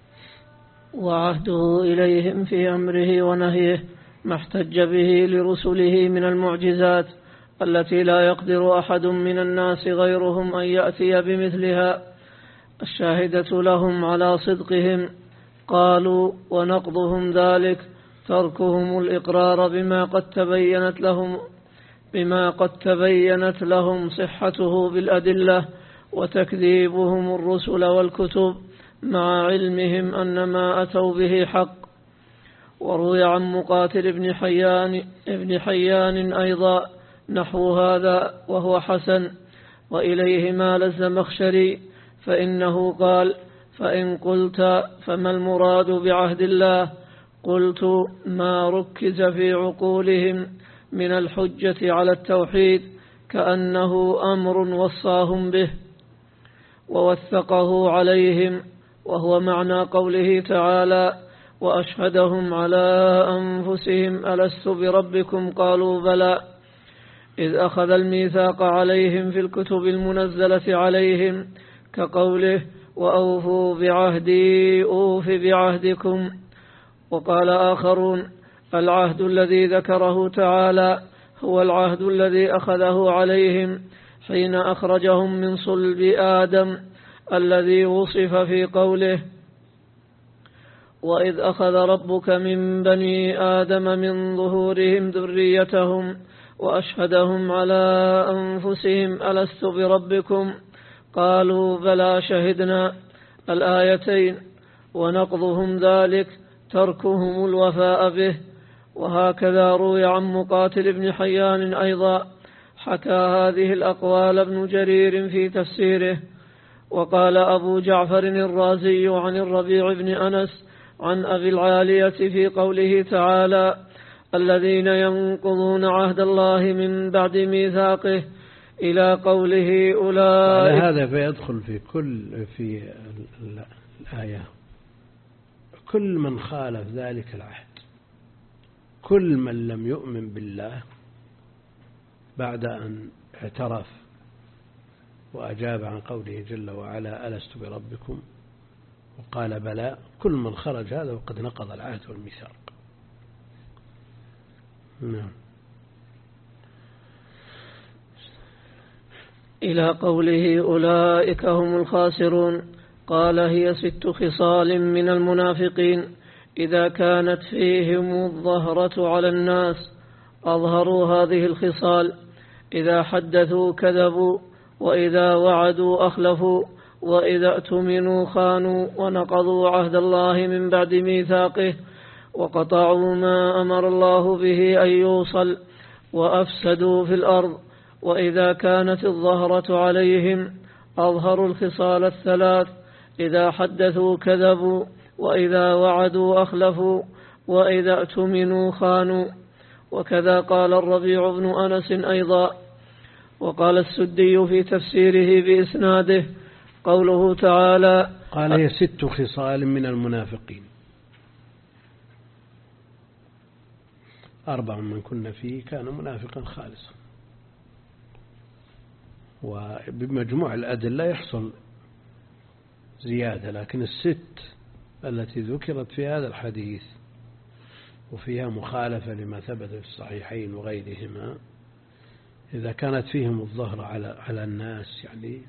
وعهده إليهم في أمره ونهيه ما احتج به لرسله من المعجزات التي لا يقدر أحد من الناس غيرهم أن يأتي بمثلها الشاهدة لهم على صدقهم. قالوا ونقضهم ذلك تركهم الإقرار بما قد تبينت لهم بما قد تبينت لهم صحته بالأدلة، وتكذيبهم الرسل والكتب مع علمهم أن ما أتوا به حق. وروي عن مقاتل بن حيان, ابن حيان أيضا نحو هذا وهو حسن، وإليه مال الزمخشري، فإنه قال فإن قلت فما المراد بعهد الله؟ قلت ما ركز في عقولهم من الحجة على التوحيد كأنه أمر وصاهم به ووثقه عليهم، وهو معنى قوله تعالى وأشهدهم على أنفسهم ألست بربكم قالوا بلى، إذ أخذ الميثاق عليهم في الكتب المنزلة عليهم، كقوله وأوفوا بعهدي أوف بعهدكم. وقال آخرون العهد الذي ذكره تعالى هو العهد الذي أخذه عليهم حين أخرجهم من صلب آدم الذي وصف في قوله وإذ أخذ ربك من بني آدم من ظهورهم ذريتهم وأشهدهم على أنفسهم ألست بربكم قالوا بلى شهدنا الآيتين، ونقضهم ذلك تركهم الوفاء به. وهكذا روي عن مقاتل بن حيان أيضا، حكى هذه الأقوال ابن جرير في تفسيره. وقال أبو جعفر الرازي عن الربيع بن أنس عن أبي العالية في قوله تعالى الذين ينقضون عهد الله من بعد ميثاقه إلى قوله أولئك. على هذا فيدخل في كل في الآية كل من خالف ذلك العهد، كل من لم يؤمن بالله بعد أن اعترف وأجاب عن قوله جل وعلا ألست بربكم وقال بلى، كل من خرج هذا وقد نقض العهد والميثاق. نعم. إلى قوله أولئك هم الخاسرون. قال هي ست خصال من المنافقين إذا كانت فيهم الظهرة على الناس أظهروا هذه الخصال: إذا حدثوا كذبوا، وإذا وعدوا أخلفوا، وإذا اؤتمنوا خانوا، ونقضوا عهد الله من بعد ميثاقه، وقطعوا ما أمر الله به أن يوصل، وأفسدوا في الأرض. وإذا كانت الظهرة عليهم أظهروا الخصال الثلاث: إذا حدثوا كذبوا، وإذا وعدوا أخلفوا وإذا اؤتمنوا خانوا. وكذا قال الربيع بن أنس أيضا. وقال السدي في تفسيره بإسناده قوله تعالى قال هي ست خصال من المنافقين، أربع من كنا فيه كان منافقا خالصا. وبمجموع الأدلة يحصل زيادة، لكن الست التي ذكرت في هذا الحديث وفيها مخالفة لما ثبت في الصحيحين وغيرهما، إذا كانت فيهم الظهر على على الناس، يعني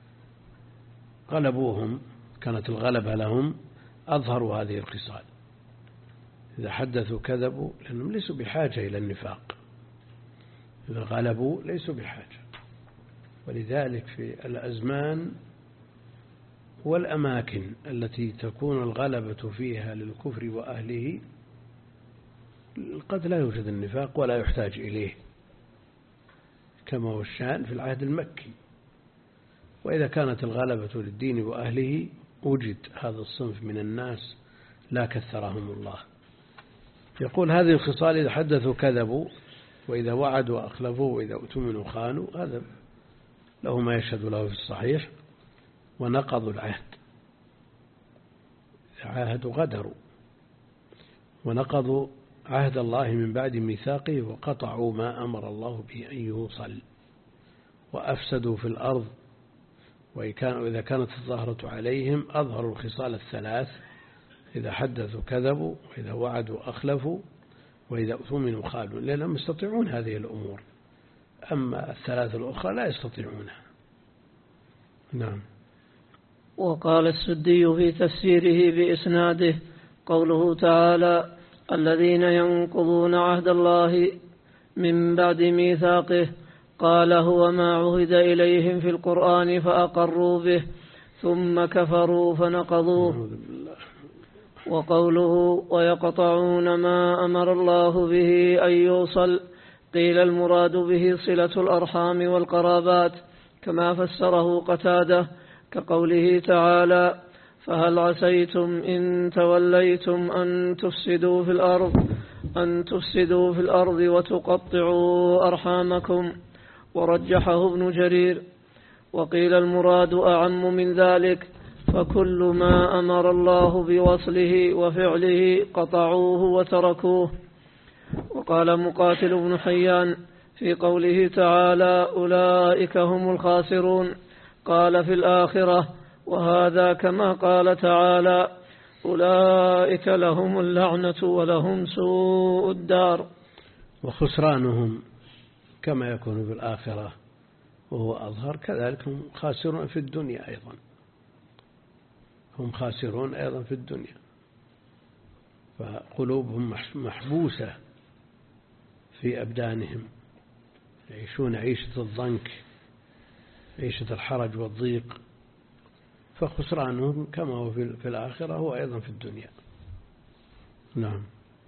غلبوهم، كانت الغلبة لهم، أظهروا هذه الخصال. إذا حدثوا كذبوا، لأنهم ليسوا بحاجة إلى النفاق. إذا غلبوا ليسوا بحاجة. ولذلك في الأزمان والأماكن التي تكون الغلبة فيها للكفر وأهله قد لا يوجد النفاق ولا يحتاج إليه، كما هو الشأن في العهد المكي. وإذا كانت الغلبة للدين وأهله وجد هذا الصنف من الناس لا كثرهم الله. يقول هذه الخصال إذا حدثوا كذبوا، وإذا وعدوا أخلفوا، وإذا اؤتمنوا خانوا، هذا له ما يشهد له في الصحيح. ونقضوا العهد، عاهدوا غدروا، ونقضوا عهد الله من بعد ميثاقه، وقطعوا ما أمر الله به أن يوصل، وأفسدوا في الأرض. وإذا كانت الظاهرة عليهم أظهروا الخصال الثلاث: إذا حدثوا كذبوا، وإذا وعدوا أخلفوا، وإذا اؤتمنوا خانوا، لأنهم يستطيعون هذه الأمور. أما الثلاث الأخرى لا يستطيعونها. نعم. وقال السدي في تفسيره بإسناده قوله تعالى: الذين ينقضون عهد الله من بعد ميثاقه، قال هو ما عهد إليهم في القرآن فأقروا به ثم كفروا فنقضوه. وقوله ويقطعون ما أمر الله به أن يوصل، قيل المراد به صلة الأرحام والقرابات، كما فسره قتادة، كقوله تعالى: فهل عسيتم إن توليتم أن تفسدوا في الأرض أن تفسدوا في الأرض وتقطعوا أرحامكم. ورجحه ابن جرير. وقيل المراد أعم من ذلك، فكل ما أمر الله بوصله وفعله قطعوه وتركوه. وقال مقاتل بن حيان في قوله تعالى: أولئك هم الخاسرون، قال في الآخرة: وهذا كما قال تعالى: أولئك لهم اللعنة ولهم سوء الدار. وخسرانهم كما يكون في الآخرة وهو أظهر، كذلك هم خاسرون في الدنيا أيضا، هم خاسرون أيضا في الدنيا، فقلوبهم محبوسة في أبدانهم، يعيشون عيشة الضنك، عيشة الحرج والضيق، فخسرانهم كما هو في الآخرة هو أيضا في الدنيا. نعم.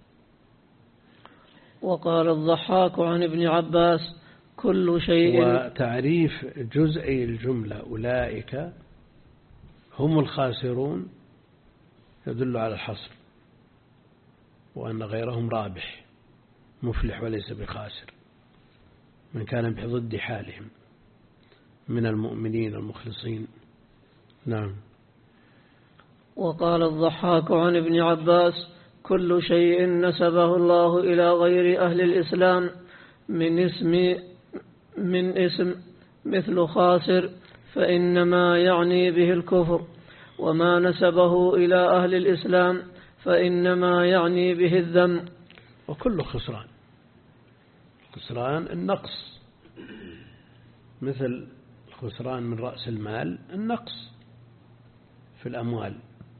وقال الضحاك عن ابن عباس: كل شيء. وتعريف جزئي الجملة أولئك هم الخاسرون يدل على الحصر، وأن غيرهم رابح مفلح وليس بخاسر، من كان بضد حالهم من المؤمنين المخلصين. نعم. وقال الضحاك عن ابن عباس: كل شيء نسبه الله إلى غير أهل الإسلام من اسم من اسم مثل خاسر فإنما يعني به الكفر، وما نسبه إلى أهل الإسلام فإنما يعني به الذم. وكل خسران، خسران النقص، مثل الخسران من رأس المال النقص في الأموال،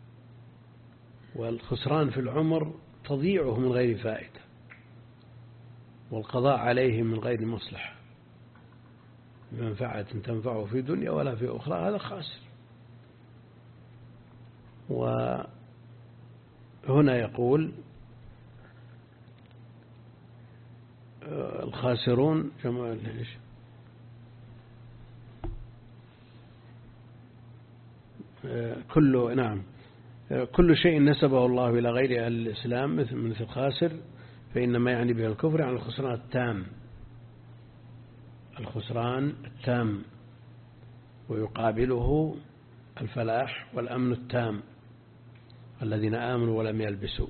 والخسران في العمر تضيعه من غير فائدة، والقضاء عليه من غير مصلحة بمنفعة تنفعه في دنيا ولا في أخرى، هذا خاسر. وهنا يقول الخاسرون جمع ليش كله. نعم. كل شيء نسبه الله إلى غير أهل الإسلام مثل مثل خاسر فإنما يعني به الكفر عن الخسران التام، الخسران التام، ويقابله الفلاح والأمن التام الذين آمنوا ولم يلبسوا.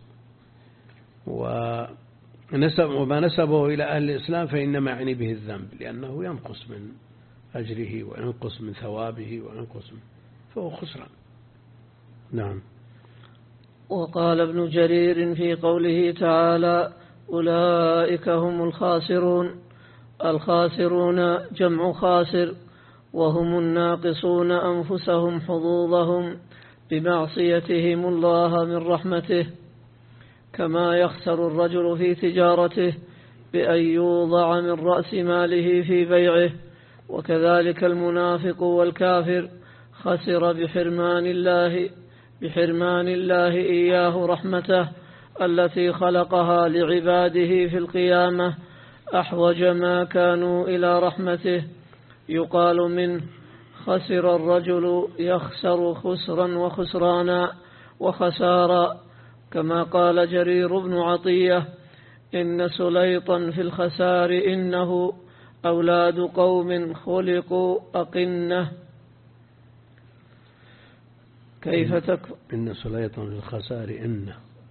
ونسب وما نسبه إلى أهل الإسلام فإنما يعني به الذنب، لأنه ينقص من أجره وينقص من ثوابه وينقص من فهو خسران. نعم. وقال ابن جرير في قوله تعالى أولئك هم الخاسرون، الخاسرون جمع خاسر، وهم الناقصون أنفسهم حظوظهم بمعصيتهم الله من رحمته، كما يخسر الرجل في تجارته بأن يوضع من رأس ماله في بيعه، وكذلك المنافق والكافر خسر بحرمان الله بحرمان الله إياه رحمته التي خلقها لعباده في القيامة أحوج ما كانوا إلى رحمته. يقال منه خسر الرجل يخسر خسرا وخسرانا وخسارا، كما قال جرير بن عطية إن سليطا في الخسار إنه أولاد قوم خلقوا أقنة. كيف تكفر إن سليطا في الخسار إنه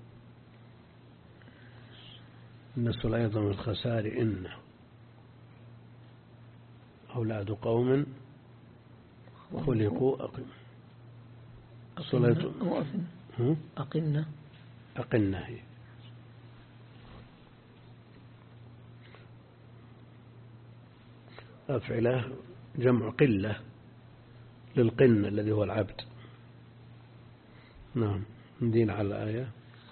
إن سليطا في الخسار إنه أولاد قوم خلقوا أقنة. أقنة أقنة أقنة هي أفعله جمع قلة للقنة الذي هو العبد. نعم. ندين على الآية.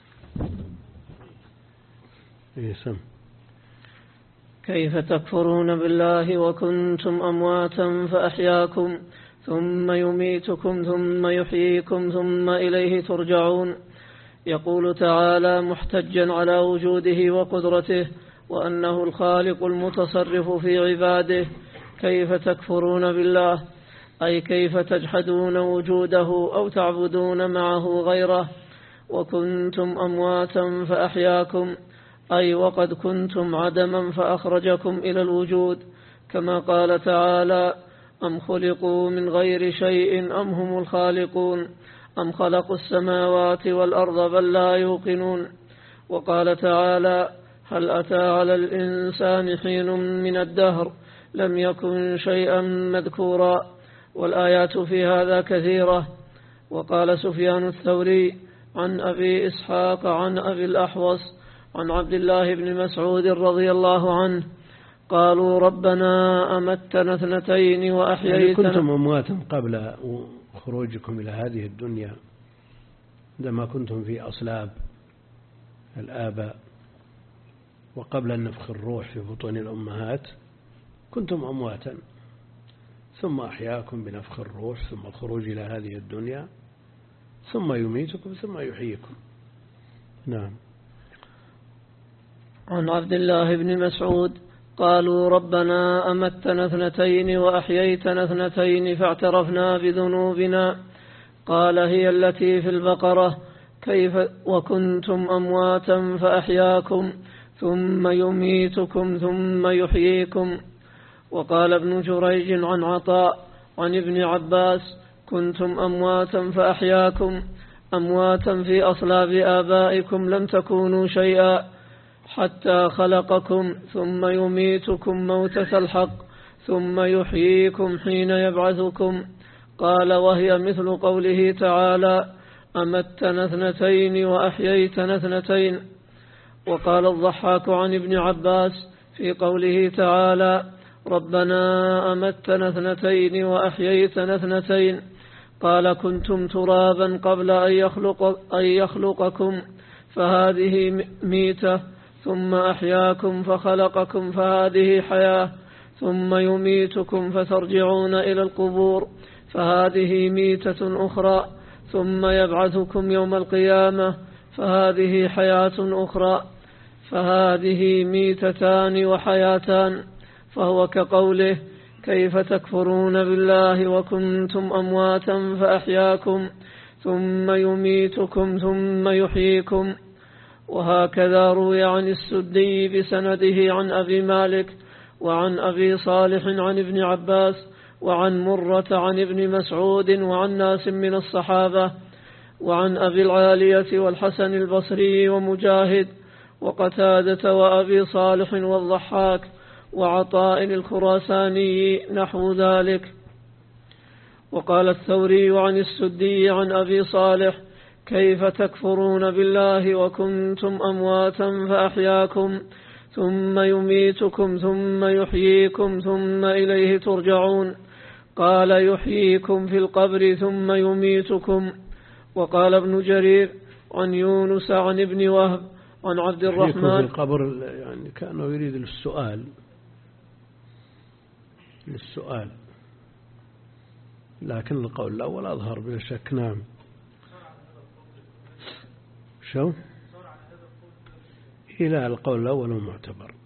يسم. كيف تكفرون بالله وكنتم أمواتا فأحياكم ثم يميتكم ثم يحييكم ثم إليه ترجعون. يقول تعالى محتجا على وجوده وقدرته وأنه الخالق المتصرف في عباده: كيف تكفرون بالله، أي كيف تجحدون وجوده أو تعبدون معه غيره. وكنتم أمواتا فأحياكم، أي وقد كنتم عدما فأخرجكم إلى الوجود، كما قال تعالى: أم خلقوا من غير شيء أم هم الخالقون أم خلقوا السماوات والأرض بل لا يوقنون. وقال تعالى: هل أتى على الإنسان حين من الدهر لم يكن شيئا مذكورا. والآيات في هذا كثيرة. وقال سفيان الثوري عن أبي إسحاق عن أبي الأحوص عن عبد الله بن مسعود رضي الله عنه قالوا: ربنا أمتنا اثنتين وأحييتنا. يعني كنتم أمواتا قبل خروجكم إلى هذه الدنيا، عندما كنتم في أصلاب الآباء وقبل النفخ الروح في بطون الأمهات كنتم أمواتا، ثم أحياكم بنفخ الروح ثم الخروج إلى هذه الدنيا ثم يميتكم ثم يحييكم. نعم. عن عبد الله بن مسعود قالوا: ربنا أمتنا اثنتين وأحييتنا اثنتين فاعترفنا بذنوبنا. قال: هي التي في البقرة: كيف وكنتم أمواتا فأحياكم ثم يميتكم ثم يحييكم. وقال ابن جريج عن عطاء عن ابن عباس: كنتم أمواتا فأحياكم، أمواتا في أصلاب آبائكم لم تكونوا شيئا حتى خلقكم ثم يميتكم موتة الحق ثم يحييكم حين يبعثكم. قال: وهي مثل قوله تعالى: أمتنا اثنتين وأحييتنا اثنتين. وقال الضحاك عن ابن عباس في قوله تعالى: ربنا أمتنا اثنتين وأحييتنا اثنتين: قال: كنتم ترابا قبل أن يخلق أن يخلقكم فهذه ميتة، ثم أحياكم فخلقكم فهذه حياة، ثم يميتكم فترجعون إلى القبور فهذه ميتة أخرى، ثم يبعثكم يوم القيامة فهذه حياة أخرى، فهذه ميتتان وحياتان. فهو كقوله: كيف تكفرون بالله وكنتم أمواتا فأحياكم ثم يميتكم ثم يحييكم. وهكذا روي عن السدي بسنده عن أبي مالك وعن أبي صالح عن ابن عباس وعن مرة عن ابن مسعود وعن ناس من الصحابة وعن أبي العالية والحسن البصري ومجاهد وقتادة وأبي صالح والضحاك وعطاء الخراساني نحو ذلك. وقال الثوري عن السدي عن أبي صالح: كيف تكفرون بالله وكنتم أمواتا فأحياكم ثم يميتكم ثم يحييكم ثم إليه ترجعون؟ قال: يحييكم في القبر ثم يميتكم. وقال ابن جرير عن يونس عن ابن وهب عن عبد الرحمن في القبر، يعني كأنه يريد للسؤال للسؤال لكن القول الأول أظهر بلا شك. نعم. شو إلى القول الأول معتبر.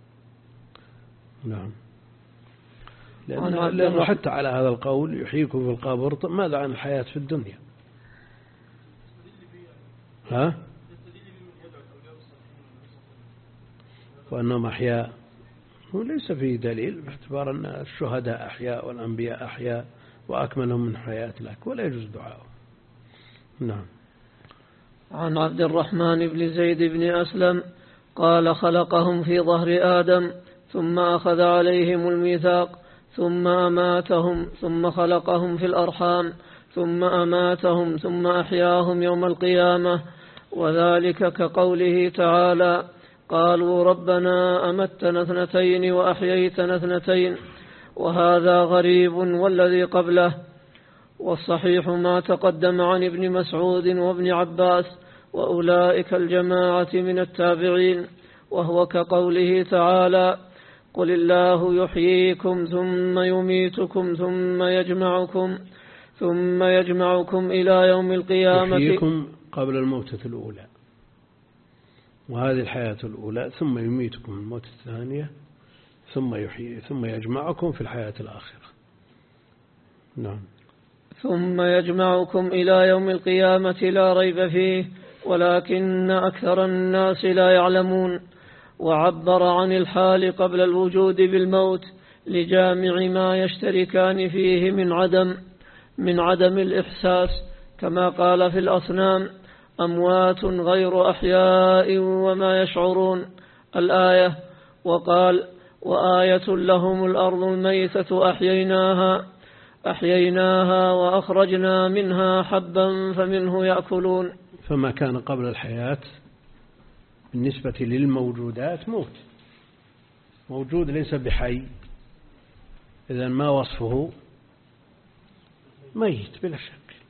نعم. لأنه, لأنه حتى على هذا القول يحييكم في القبر، طب ماذا عن الحياة في الدنيا؟ ها؟ وأنهم أحياء، وليس فيه دليل باعتبار أن الشهداء أحياء والأنبياء أحياء وأكملهم من حياة لك، ولا يجوز دعاءه. نعم. عن عبد الرحمن بن زيد بن أسلم قال: خلقهم في ظهر آدم ثم أخذ عليهم الميثاق ثم أماتهم ثم خلقهم في الأرحام ثم أماتهم ثم أحياهم يوم القيامة. وذلك كقوله تعالى: قالوا ربنا أمتنا اثنتين وأحييتنا اثنتين. وهذا غريب والذي قبله. والصحيح ما تقدم عن ابن مسعود وابن عباس وأولئك الجماعة من التابعين، وهو كقوله تعالى: قل الله يحييكم ثم يميتكم ثم يجمعكم ثم يجمعكم إلى يوم القيامة. يحييكم قبل الموتة الأولى، وهذه الحياة الأولى، ثم يميتكم الموتة الثانية، ثم يحيي ثم يجمعكم في الحياة الآخرة. نعم. ثم يجمعكم إلى يوم القيامة لا ريب فيه، ولكن أكثر الناس لا يعلمون. وعبر عن الحال قبل الوجود بالموت لجامع ما يشتركان فيه من عدم من عدم الإحساس، كما قال في الأصنام: أموات غير أحياء وما يشعرون الآية. وقال: وآية لهم الأرض الميتة أحييناها أحييناها وأخرجنا منها حبا فمنه يأكلون. فما كان قبل الحياة بالنسبة للموجودات موت، موجود ليس بحي، إذن ما وصفه؟ ميت بلا شك.